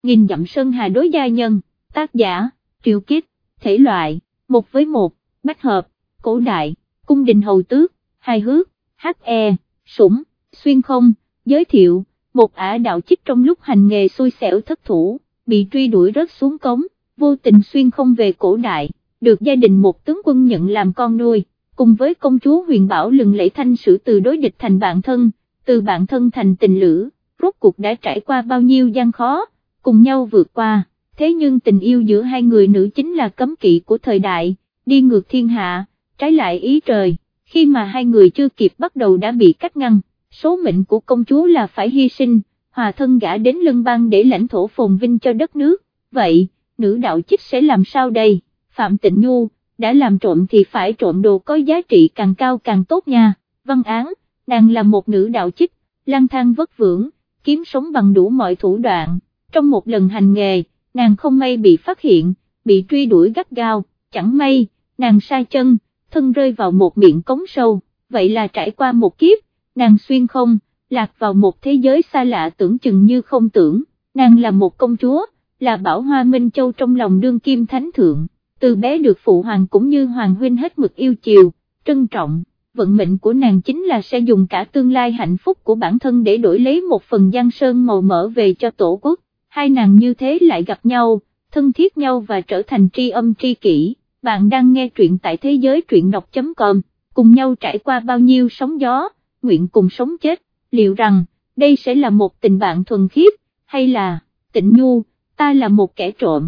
nghìn dặm sơn hà đối gia nhân, tác giả, Triệu Kích, thể loại, 1:1, bách hợp, cổ đại, cung đình hầu tước, hài hước, HE, sủng, xuyên không, giới thiệu, một ả đạo chích trong lúc hành nghề xui xẻo thất thủ, bị truy đuổi rớt xuống cống, vô tình xuyên không về cổ đại, được gia đình một tướng quân nhận làm con nuôi, cùng với công chúa Huyền Bảo lừng lẫy thanh sử từ đối địch thành bạn thân, từ bạn thân thành tình lữ, rốt cuộc đã trải qua bao nhiêu gian khó, cùng nhau vượt qua, thế nhưng tình yêu giữa hai người nữ chính là cấm kỵ của thời đại, đi ngược thiên hạ, trái lại ý trời, khi mà hai người chưa kịp bắt đầu đã bị cách ngăn, số mệnh của công chúa là phải hy sinh, hòa thân gả đến Lân Bang để lãnh thổ phồn vinh cho đất nước, vậy, nữ đạo chích sẽ làm sao đây, Phạm Tịnh Nhu, đã làm trộm thì phải trộm đồ có giá trị càng cao càng tốt nha, văn án, nàng là một nữ đạo chích, lang thang vất vưởng, kiếm sống bằng đủ mọi thủ đoạn, trong một lần hành nghề, nàng không may bị phát hiện, bị truy đuổi gắt gao, chẳng may, nàng sai chân, thân rơi vào một miệng cống sâu, vậy là trải qua một kiếp, nàng xuyên không, lạc vào một thế giới xa lạ tưởng chừng như không tưởng, nàng là một công chúa, là bảo hoa Minh Châu trong lòng đương kim thánh thượng, từ bé được phụ hoàng cũng như hoàng huynh hết mực yêu chiều, trân trọng, vận mệnh của nàng chính là sẽ dùng cả tương lai hạnh phúc của bản thân để đổi lấy một phần giang sơn màu mỡ về cho tổ quốc, hai nàng như thế lại gặp nhau, thân thiết nhau và trở thành tri âm tri kỷ. Bạn đang nghe truyện tại thế giới truyện đọc.com, cùng nhau trải qua bao nhiêu sóng gió, nguyện cùng sống chết, liệu rằng, đây sẽ là một tình bạn thuần khiết, hay là, Tịnh Nhu, ta là một kẻ trộm,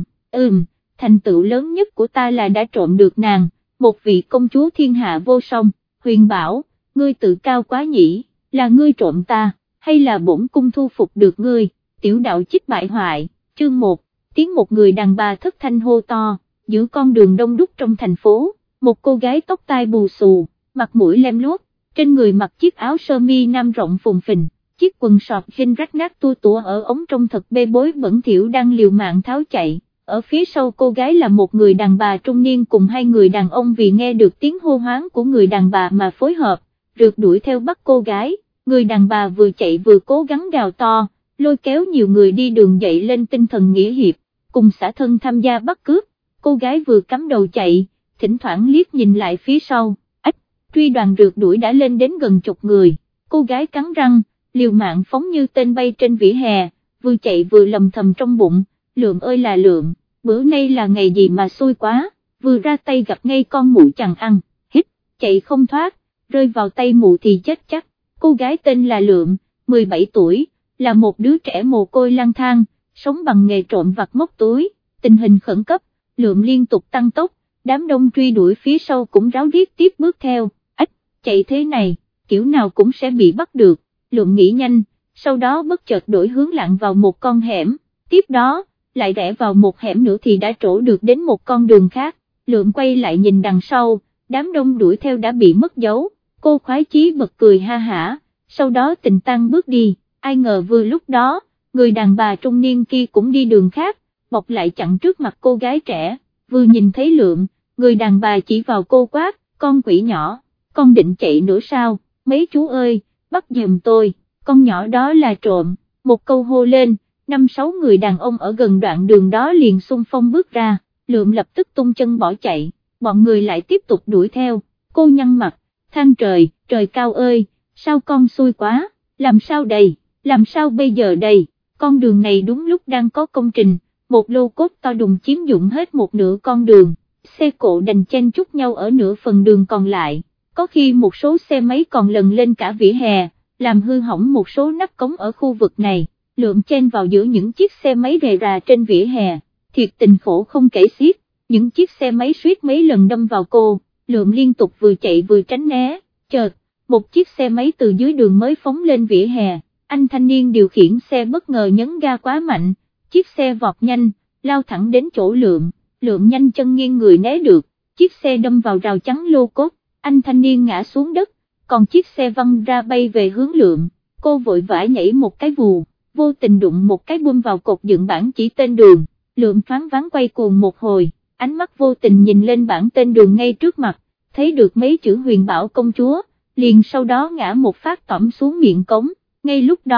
thành tựu lớn nhất của ta là đã trộm được nàng, một vị công chúa thiên hạ vô song, Huyền Bảo, ngươi tự cao quá nhỉ, là ngươi trộm ta, hay là bổn cung thu phục được ngươi, tiểu đạo chích bại hoại, chương 1, tiếng một người đàn bà thất thanh hô to. Giữa con đường đông đúc trong thành phố, một cô gái tóc tai bù xù, mặt mũi lem luốc, trên người mặc chiếc áo sơ mi nam rộng phùng phình, chiếc quần sọt jean rách nát tua tủa ở ống trong thật bê bối bẩn thỉu đang liều mạng tháo chạy, ở phía sau cô gái là một người đàn bà trung niên cùng hai người đàn ông vì nghe được tiếng hô hoán của người đàn bà mà phối hợp, rượt đuổi theo bắt cô gái, người đàn bà vừa chạy vừa cố gắng gào to, lôi kéo nhiều người đi đường dậy lên tinh thần nghĩa hiệp, cùng xả thân tham gia bắt cướp. Cô gái vừa cắm đầu chạy, thỉnh thoảng liếc nhìn lại phía sau, truy đoàn rượt đuổi đã lên đến gần chục người, cô gái cắn răng, liều mạng phóng như tên bay trên vỉa hè, vừa chạy vừa lầm thầm trong bụng, Lượng ơi là Lượng, bữa nay là ngày gì mà xui quá, vừa ra tay gặp ngay con mụ chẳng ăn, chạy không thoát, rơi vào tay mụ thì chết chắc, cô gái tên là Lượng, 17 tuổi, là một đứa trẻ mồ côi lang thang, sống bằng nghề trộm vặt móc túi, tình hình khẩn cấp. Lượng liên tục tăng tốc, đám đông truy đuổi phía sau cũng ráo riết tiếp bước theo, chạy thế này, kiểu nào cũng sẽ bị bắt được, Lượng nghĩ nhanh, sau đó bất chợt đổi hướng lặn vào một con hẻm, tiếp đó, lại rẽ vào một hẻm nữa thì đã trổ được đến một con đường khác, Lượng quay lại nhìn đằng sau, đám đông đuổi theo đã bị mất dấu, cô khoái chí bật cười ha hả, sau đó tình tăng bước đi, ai ngờ vừa lúc đó, người đàn bà trung niên kia cũng đi đường khác, bọc lại chặn trước mặt cô gái trẻ, vừa nhìn thấy Lượng, người đàn bà chỉ vào cô quát, con quỷ nhỏ, con định chạy nữa sao, mấy chú ơi, bắt giùm tôi, con nhỏ đó là trộm, một câu hô lên, 5-6 người đàn ông ở gần đoạn đường đó liền xung phong bước ra, Lượng lập tức tung chân bỏ chạy, bọn người lại tiếp tục đuổi theo, cô nhăn mặt, than trời, trời cao ơi, sao con xui quá, làm sao đây, làm sao bây giờ đây, con đường này đúng lúc đang có công trình. Một lô cốt to đùng chiếm dụng hết một nửa con đường, xe cộ đành chen chúc nhau ở nửa phần đường còn lại, có khi một số xe máy còn lần lên cả vỉa hè, làm hư hỏng một số nắp cống ở khu vực này, Lượng chen vào giữa những chiếc xe máy rề rà trên vỉa hè, thiệt tình khổ không kể xiết, những chiếc xe máy suýt mấy lần đâm vào cô, Lượng liên tục vừa chạy vừa tránh né, chợt, một chiếc xe máy từ dưới đường mới phóng lên vỉa hè, anh thanh niên điều khiển xe bất ngờ nhấn ga quá mạnh, chiếc xe vọt nhanh, lao thẳng đến chỗ Lượng, Lượng nhanh chân nghiêng người né được, chiếc xe đâm vào rào chắn lô cốt, anh thanh niên ngã xuống đất, còn chiếc xe văng ra bay về hướng Lượng, cô vội vã nhảy một cái vù, vô tình đụng một cái bum vào cột dựng bảng chỉ tên đường, Lượng thoáng váng quay cuồng một hồi, ánh mắt vô tình nhìn lên bảng tên đường ngay trước mặt, thấy được mấy chữ Huyền Bảo công chúa, liền sau đó ngã một phát tõm xuống miệng cống, ngay lúc đó,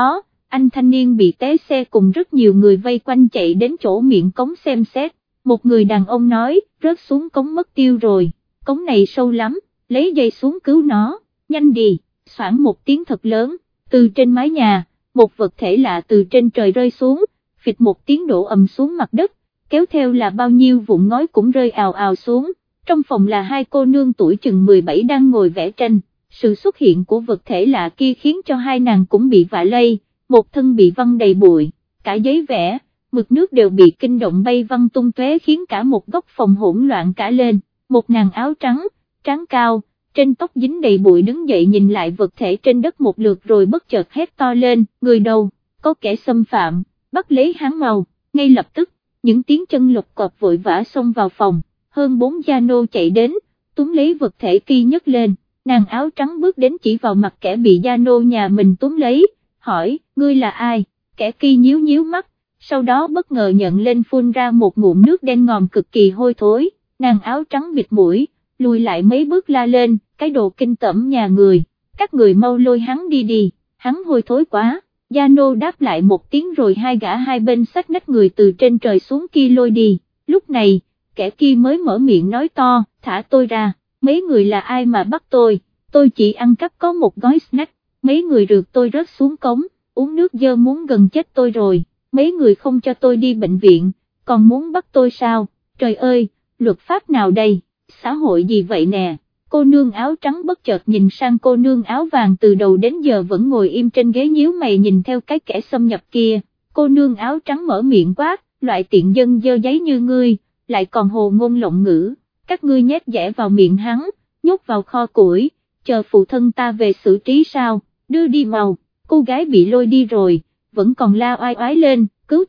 anh thanh niên bị té xe cùng rất nhiều người vây quanh chạy đến chỗ miệng cống xem xét, một người đàn ông nói, rớt xuống cống mất tiêu rồi, cống này sâu lắm, lấy dây xuống cứu nó, nhanh đi, xoảng một tiếng thật lớn, từ trên mái nhà, một vật thể lạ từ trên trời rơi xuống, phịch một tiếng đổ ầm xuống mặt đất, kéo theo là bao nhiêu vụn ngói cũng rơi ào ào xuống, trong phòng là hai cô nương tuổi chừng 17 đang ngồi vẽ tranh, sự xuất hiện của vật thể lạ kia khiến cho hai nàng cũng bị vạ lây, một thân bị văng đầy bụi, cả giấy vẽ, mực nước đều bị kinh động bay văng tung tóe khiến cả một góc phòng hỗn loạn cả lên, một nàng áo trắng, trán cao, trên tóc dính đầy bụi đứng dậy nhìn lại vật thể trên đất một lượt rồi bất chợt hét to lên, người đâu, có kẻ xâm phạm, bắt lấy hắn mau, ngay lập tức, những tiếng chân lục cọp vội vã xông vào phòng, hơn 4 gia nô chạy đến, túm lấy vật thể kia nhấc lên, nàng áo trắng bước đến chỉ vào mặt kẻ bị gia nô nhà mình túm lấy, hỏi, ngươi là ai, kẻ kia nhíu nhíu mắt, sau đó bất ngờ nhận lên phun ra một ngụm nước đen ngòm cực kỳ hôi thối, nàng áo trắng bịt mũi, lùi lại mấy bước la lên, cái đồ kinh tởm nhà người, các người mau lôi hắn đi đi, hắn hôi thối quá, gia nô đáp lại một tiếng rồi hai gã hai bên xách nách người từ trên trời xuống kia lôi đi, lúc này, kẻ kia mới mở miệng nói to, thả tôi ra, mấy người là ai mà bắt tôi chỉ ăn cắp có một gói snack, mấy người rượt tôi rớt xuống cống, uống nước dơ muốn gần chết tôi rồi, mấy người không cho tôi đi bệnh viện, còn muốn bắt tôi sao, trời ơi, luật pháp nào đây, xã hội gì vậy nè, cô nương áo trắng bất chợt nhìn sang cô nương áo vàng từ đầu đến giờ vẫn ngồi im trên ghế nhíu mày nhìn theo cái kẻ xâm nhập kia, cô nương áo trắng mở miệng quát, loại tiện dân dơ giấy như ngươi, lại còn hồ ngôn lộng ngữ, các ngươi nhét dẻ vào miệng hắn, nhốt vào kho củi, chờ phụ thân ta về xử trí sao, đưa đi mau, cô gái bị lôi đi rồi, vẫn còn la oai oái lên, cứu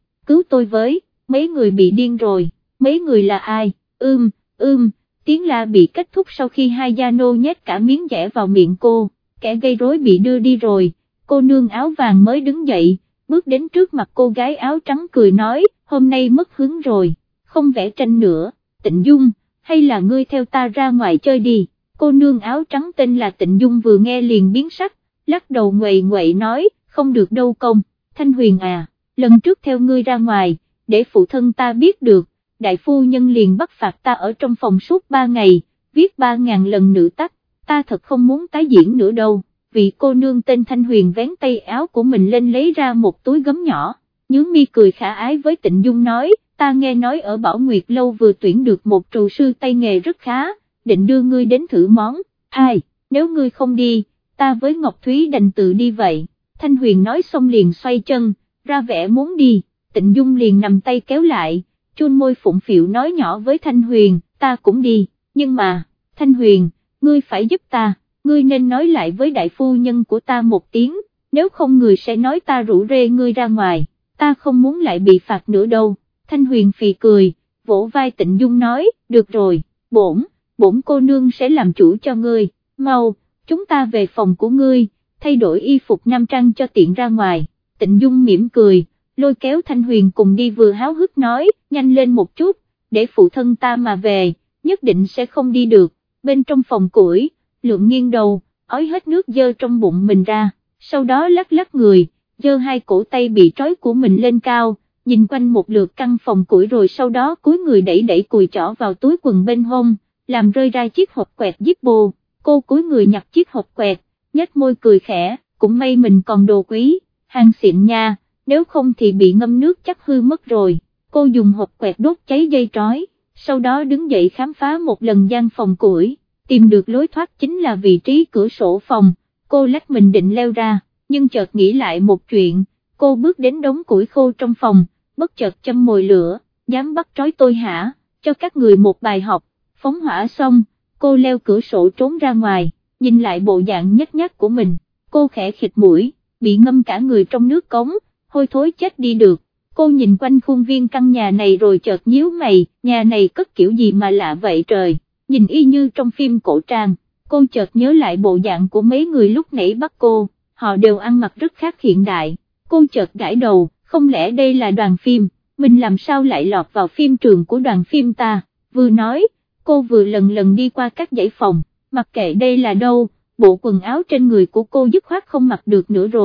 tôi với, mấy người bị điên rồi, mấy người là ai, tiếng la bị kết thúc sau khi hai gia nô nhét cả miếng dẻ vào miệng cô, kẻ gây rối bị đưa đi rồi, cô nương áo vàng mới đứng dậy, bước đến trước mặt cô gái áo trắng cười nói, hôm nay mất hứng rồi, không vẽ tranh nữa, Tịnh Dung, hay là ngươi theo ta ra ngoài chơi đi, cô nương áo trắng tên là Tịnh Dung vừa nghe liền biến sắc, lắc đầu nguậy nguậy nói, không được đâu công, Thanh Huyền à, lần trước theo ngươi ra ngoài, để phụ thân ta biết được, đại phu nhân liền bắt phạt ta ở trong phòng suốt 3 ngày, viết 3.000 lần nữ tắc, ta thật không muốn tái diễn nữa đâu, vị cô nương tên Thanh Huyền vén tay áo của mình lên lấy ra một túi gấm nhỏ, nhướng mi cười khả ái với Tịnh Dung nói, ta nghe nói ở Bảo Nguyệt Lâu vừa tuyển được một trù sư tay nghề rất khá, định đưa ngươi đến thử món, ai, nếu ngươi không đi, ta với Ngọc Thúy đành tự đi vậy, Thanh Huyền nói xong liền xoay chân, ra vẻ muốn đi, Tịnh Dung liền nằm tay kéo lại, chun môi phụng phịu nói nhỏ với Thanh Huyền, ta cũng đi, nhưng mà, Thanh Huyền, ngươi phải giúp ta, ngươi nên nói lại với đại phu nhân của ta một tiếng, nếu không người sẽ nói ta rủ rê ngươi ra ngoài, ta không muốn lại bị phạt nữa đâu, Thanh Huyền phì cười, vỗ vai Tịnh Dung nói, được rồi, bổn cô nương sẽ làm chủ cho ngươi, mau, chúng ta về phòng của ngươi, thay đổi y phục nam trang cho tiện ra ngoài, Tịnh Dung mỉm cười, lôi kéo Thanh Huyền cùng đi vừa háo hức nói, nhanh lên một chút, để phụ thân ta mà về, nhất định sẽ không đi được, bên trong phòng củi, Lượng nghiêng đầu, ói hết nước dơ trong bụng mình ra, sau đó lắc lắc người, dơ hai cổ tay bị trói của mình lên cao, nhìn quanh một lượt căn phòng củi rồi sau đó cúi người đẩy đẩy cùi chỏ vào túi quần bên hông, làm rơi ra chiếc hộp quẹt Zippo, cô cúi người nhặt chiếc hộp quẹt, nhếch môi cười khẽ, cũng may mình còn đồ quý, hàng xịn nha, nếu không thì bị ngâm nước chắc hư mất rồi, cô dùng hộp quẹt đốt cháy dây trói, sau đó đứng dậy khám phá một lần gian phòng củi, tìm được lối thoát chính là vị trí cửa sổ phòng, cô lách mình định leo ra, nhưng chợt nghĩ lại một chuyện, cô bước đến đống củi khô trong phòng, bất chợt châm mồi lửa, dám bắt trói tôi hả, cho các người một bài học, phóng hỏa xong, cô leo cửa sổ trốn ra ngoài, nhìn lại bộ dạng nhếch nhác của mình, cô khẽ khịt mũi, bị ngâm cả người trong nước cống, hôi thối chết đi được, cô nhìn quanh khuôn viên căn nhà này rồi chợt nhíu mày, nhà này cất kiểu gì mà lạ vậy trời, nhìn y như trong phim cổ trang, cô chợt nhớ lại bộ dạng của mấy người lúc nãy bắt cô, họ đều ăn mặc rất khác hiện đại, cô chợt gãi đầu, không lẽ đây là đoàn phim, mình làm sao lại lọt vào phim trường của đoàn phim ta, vừa nói, cô vừa lần lần đi qua các dãy phòng, mặc kệ đây là đâu, bộ quần áo trên người của cô dứt khoát không mặc được nữa rồi,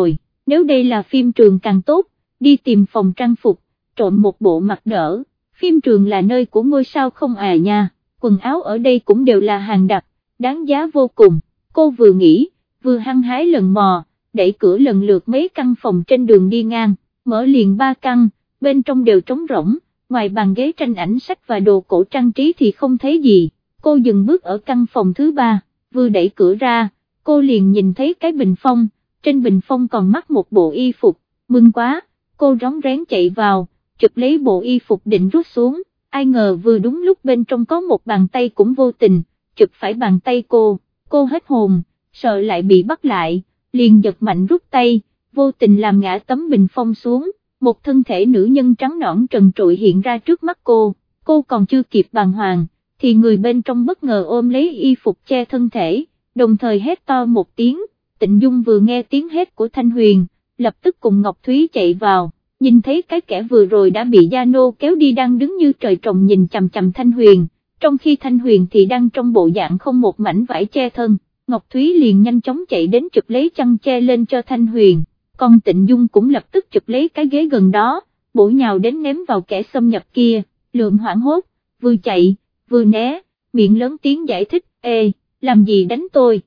nếu đây là phim trường càng tốt, đi tìm phòng trang phục, trộm một bộ mặt đỡ, phim trường là nơi của ngôi sao không à nha, quần áo ở đây cũng đều là hàng đặc, đáng giá vô cùng, cô vừa nghĩ, vừa hăng hái lần mò, đẩy cửa lần lượt mấy căn phòng trên đường đi ngang, mở liền 3 căn, bên trong đều trống rỗng, ngoài bàn ghế tranh ảnh sách và đồ cổ trang trí thì không thấy gì, cô dừng bước ở căn phòng thứ 3, vừa đẩy cửa ra, cô liền nhìn thấy cái bình phong, trên bình phong còn mắc một bộ y phục, mừng quá, cô rón rén chạy vào, chụp lấy bộ y phục định rút xuống, ai ngờ vừa đúng lúc bên trong có một bàn tay cũng vô tình, chụp phải bàn tay cô hết hồn, sợ lại bị bắt lại, liền giật mạnh rút tay, vô tình làm ngã tấm bình phong xuống, một thân thể nữ nhân trắng nõn trần trụi hiện ra trước mắt cô còn chưa kịp bàng hoàng, thì người bên trong bất ngờ ôm lấy y phục che thân thể, đồng thời hét to một tiếng. Tịnh Dung vừa nghe tiếng hét của Thanh Huyền, lập tức cùng Ngọc Thúy chạy vào, nhìn thấy cái kẻ vừa rồi đã bị Gia Nô kéo đi đang đứng như trời trồng nhìn chằm chằm Thanh Huyền, trong khi Thanh Huyền thì đang trong bộ dạng không một mảnh vải che thân, Ngọc Thúy liền nhanh chóng chạy đến chụp lấy chăn che lên cho Thanh Huyền, còn Tịnh Dung cũng lập tức chụp lấy cái ghế gần đó, bổ nhào đến ném vào kẻ xâm nhập kia, Lượng hoảng hốt, vừa chạy, vừa né, miệng lớn tiếng giải thích, ê, làm gì đánh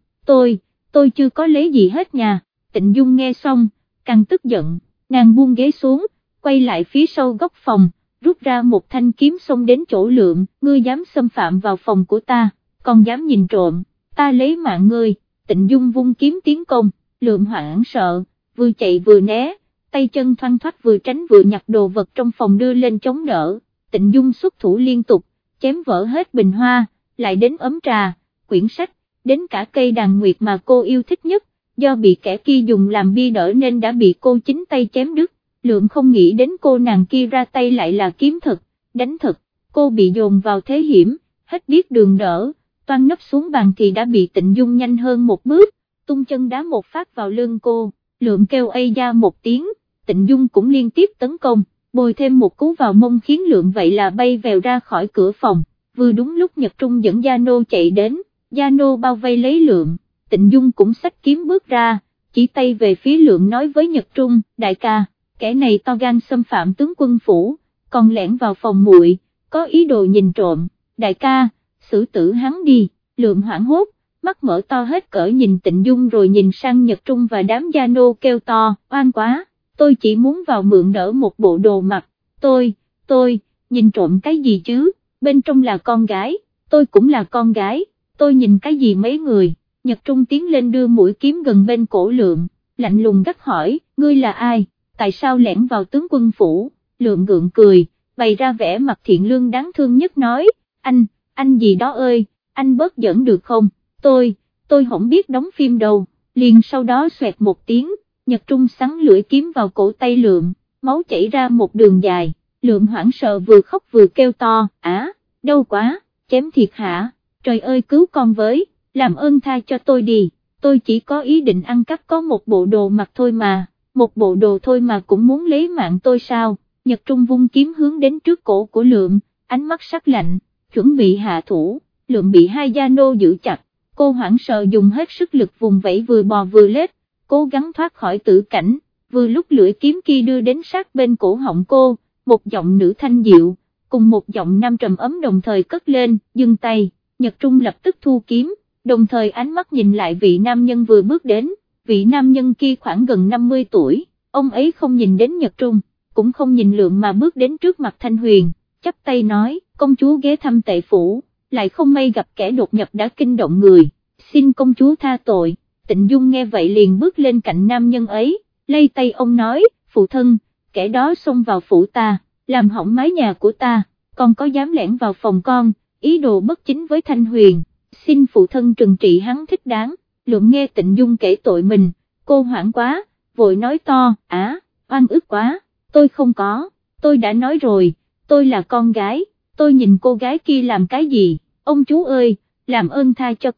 tôi chưa có lấy gì hết nha. Tịnh Dung nghe xong, càng tức giận, nàng buông ghế xuống, quay lại phía sau góc phòng, rút ra một thanh kiếm xông đến chỗ Lượng, ngươi dám xâm phạm vào phòng của ta, còn dám nhìn trộm, ta lấy mạng ngươi. Tịnh Dung vung kiếm tiến công, Lượng hoảng sợ, vừa chạy vừa né, tay chân thoăn thoắt vừa tránh vừa nhặt đồ vật trong phòng đưa lên chống đỡ. Tịnh Dung xuất thủ liên tục, chém vỡ hết bình hoa, lại đến ấm trà, quyển sách, đến cả cây đàn nguyệt mà cô yêu thích nhất, do bị kẻ kia dùng làm bi đỡ nên đã bị cô chính tay chém đứt. Lượng không nghĩ đến cô nàng kia ra tay lại là kiếm thật, đánh thật, cô bị dồn vào thế hiểm, hết biết đường đỡ, toan nấp xuống bàn thì đã bị Tịnh Dung nhanh hơn một bước, tung chân đá một phát vào lưng cô. Lượng kêu ây da một tiếng, Tịnh Dung cũng liên tiếp tấn công, bồi thêm một cú vào mông khiến Lượng vậy là bay vèo ra khỏi cửa phòng, vừa đúng lúc Nhật Trung dẫn Gia Nô chạy đến, Gia Nô bao vây lấy Lượng, Tịnh Dung cũng xách kiếm bước ra, chỉ tay về phía Lượng nói với Nhật Trung, đại ca, kẻ này to gan xâm phạm tướng quân phủ, còn lẻn vào phòng muội, có ý đồ nhìn trộm, đại ca, xử tử hắn đi. Lượng hoảng hốt, mắt mở to hết cỡ nhìn Tịnh Dung rồi nhìn sang Nhật Trung và đám Gia Nô kêu to, oan quá, tôi chỉ muốn vào mượn đỡ một bộ đồ mặc, tôi, nhìn trộm cái gì chứ, bên trong là con gái, tôi cũng là con gái, tôi nhìn cái gì mấy người. Nhật Trung tiến lên đưa mũi kiếm gần bên cổ Lượng, lạnh lùng gắt hỏi, ngươi là ai, tại sao lẻn vào tướng quân phủ. Lượng gượng cười, bày ra vẻ mặt thiện lương đáng thương nhất nói, anh gì đó ơi, anh bớt giỡn được không, tôi không biết đóng phim đâu. Liền sau đó xoẹt một tiếng, Nhật Trung sắn lưỡi kiếm vào cổ tay Lượng, máu chảy ra một đường dài. Lượng hoảng sợ vừa khóc vừa kêu to, đau quá, chém thiệt hả, trời ơi cứu con với, làm ơn tha cho tôi đi, tôi chỉ có ý định ăn cắp có một bộ đồ mặc thôi mà, một bộ đồ thôi mà cũng muốn lấy mạng tôi sao. Nhật Trung vung kiếm hướng đến trước cổ của Lượng, ánh mắt sắc lạnh, chuẩn bị hạ thủ. Lượng bị hai Gia Nô giữ chặt, cô hoảng sợ dùng hết sức lực vùng vẫy vừa bò vừa lết, cố gắng thoát khỏi tử cảnh, vừa lúc lưỡi kiếm kia đưa đến sát bên cổ họng cô, một giọng nữ thanh dịu, cùng một giọng nam trầm ấm đồng thời cất lên, dừng tay. Nhật Trung lập tức thu kiếm, đồng thời ánh mắt nhìn lại vị nam nhân vừa bước đến, vị nam nhân kia khoảng gần 50 tuổi, ông ấy không nhìn đến Nhật Trung, cũng không nhìn Lượng mà bước đến trước mặt Thanh Huyền, chắp tay nói, công chúa ghé thăm Tệ phủ, lại không may gặp kẻ đột nhập đã kinh động người, xin công chúa tha tội. Tịnh Dung nghe vậy liền bước lên cạnh nam nhân ấy, lay tay ông nói, phụ thân, kẻ đó xông vào phủ ta, làm hỏng mái nhà của ta, còn có dám lẻn vào phòng con, ý đồ bất chính với Thanh Huyền, xin phụ thân trừng trị hắn thích đáng. Lượng nghe Tịnh Dung kể tội mình, cô hoảng quá, vội nói to, oan ức quá, tôi không có, tôi đã nói rồi, tôi là con gái, tôi nhìn cô gái kia làm cái gì, ông chú ơi, làm ơn tha cho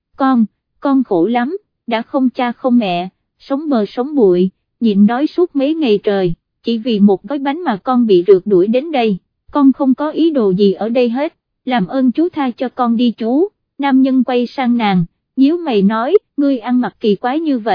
con khổ lắm, đã không cha không mẹ, sống bờ sống bụi, nhịn đói suốt mấy ngày trời, chỉ vì một gói bánh mà con bị rượt đuổi đến đây, con không có ý đồ gì ở đây hết, làm ơn chú tha cho con đi chú. Nam nhân quay sang nàng, nhíu mày nói, ngươi ăn mặc kỳ quái như vậy,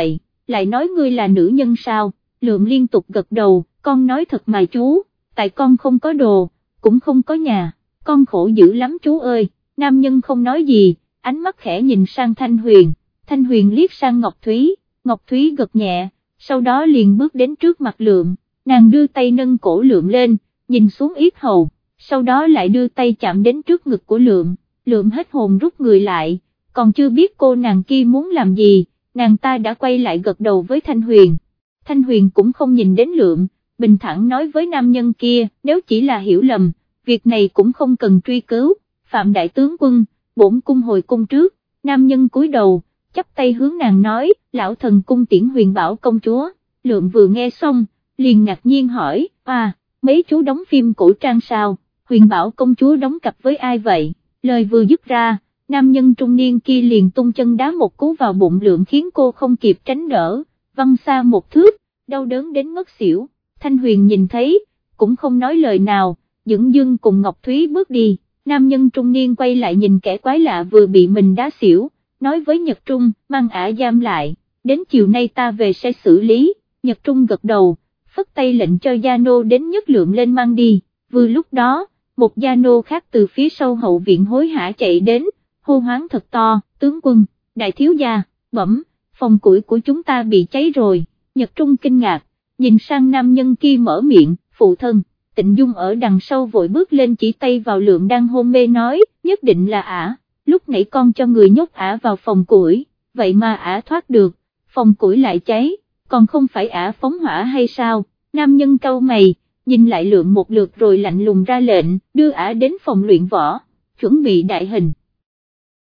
lại nói ngươi là nữ nhân sao, Lượng liên tục gật đầu, con nói thật mà chú, tại con không có đồ, cũng không có nhà, con khổ dữ lắm chú ơi. Nam nhân không nói gì, ánh mắt khẽ nhìn sang Thanh Huyền, Thanh Huyền liếc sang Ngọc Thúy, Ngọc Thúy gật nhẹ, sau đó liền bước đến trước mặt Lượng, nàng đưa tay nâng cổ Lượng lên, nhìn xuống yết hầu, sau đó lại đưa tay chạm đến trước ngực của Lượng, Lượng hết hồn rút người lại, còn chưa biết cô nàng kia muốn làm gì, nàng ta đã quay lại gật đầu với Thanh Huyền. Thanh Huyền cũng không nhìn đến Lượng, bình thản nói với nam nhân kia, nếu chỉ là hiểu lầm, việc này cũng không cần truy cứu, Phạm đại tướng quân, bổn cung hồi cung trước. Nam nhân cúi đầu, chắp tay hướng nàng nói, lão thần cung tiễn Huyền Bảo công chúa. Lượng vừa nghe xong, liền ngạc nhiên hỏi, mấy chú đóng phim cổ trang sao, Huyền Bảo công chúa đóng cặp với ai vậy? Lời vừa dứt ra, nam nhân trung niên kia liền tung chân đá một cú vào bụng Lượng khiến cô không kịp tránh đỡ, văng xa một thước, đau đớn đến ngất xỉu. Thanh Huyền nhìn thấy, cũng không nói lời nào, dửng dưng cùng Ngọc Thúy bước đi. Nam nhân trung niên quay lại nhìn kẻ quái lạ vừa bị mình đá xỉu, nói với Nhật Trung, mang ả giam lại, đến chiều nay ta về sẽ xử lý. Nhật Trung gật đầu, phất tay lệnh cho gia nô đến nhấc Lượng lên mang đi. Vừa lúc đó, một gia nô khác từ phía sau hậu viện hối hả chạy đến, hô hoáng thật to, tướng quân, đại thiếu gia, bẩm, phòng củi của chúng ta bị cháy rồi. Nhật Trung kinh ngạc, nhìn sang nam nhân kia mở miệng, phụ thân. Tịnh Dung ở đằng sau vội bước lên chỉ tay vào Lượng đang hôn mê nói, nhất định là ả, lúc nãy con cho người nhốt ả vào phòng củi, vậy mà ả thoát được, phòng củi lại cháy, còn không phải ả phóng hỏa hay sao? Nam nhân cau mày, nhìn lại Lượng một lượt rồi lạnh lùng ra lệnh, đưa ả đến phòng luyện võ, chuẩn bị đại hình.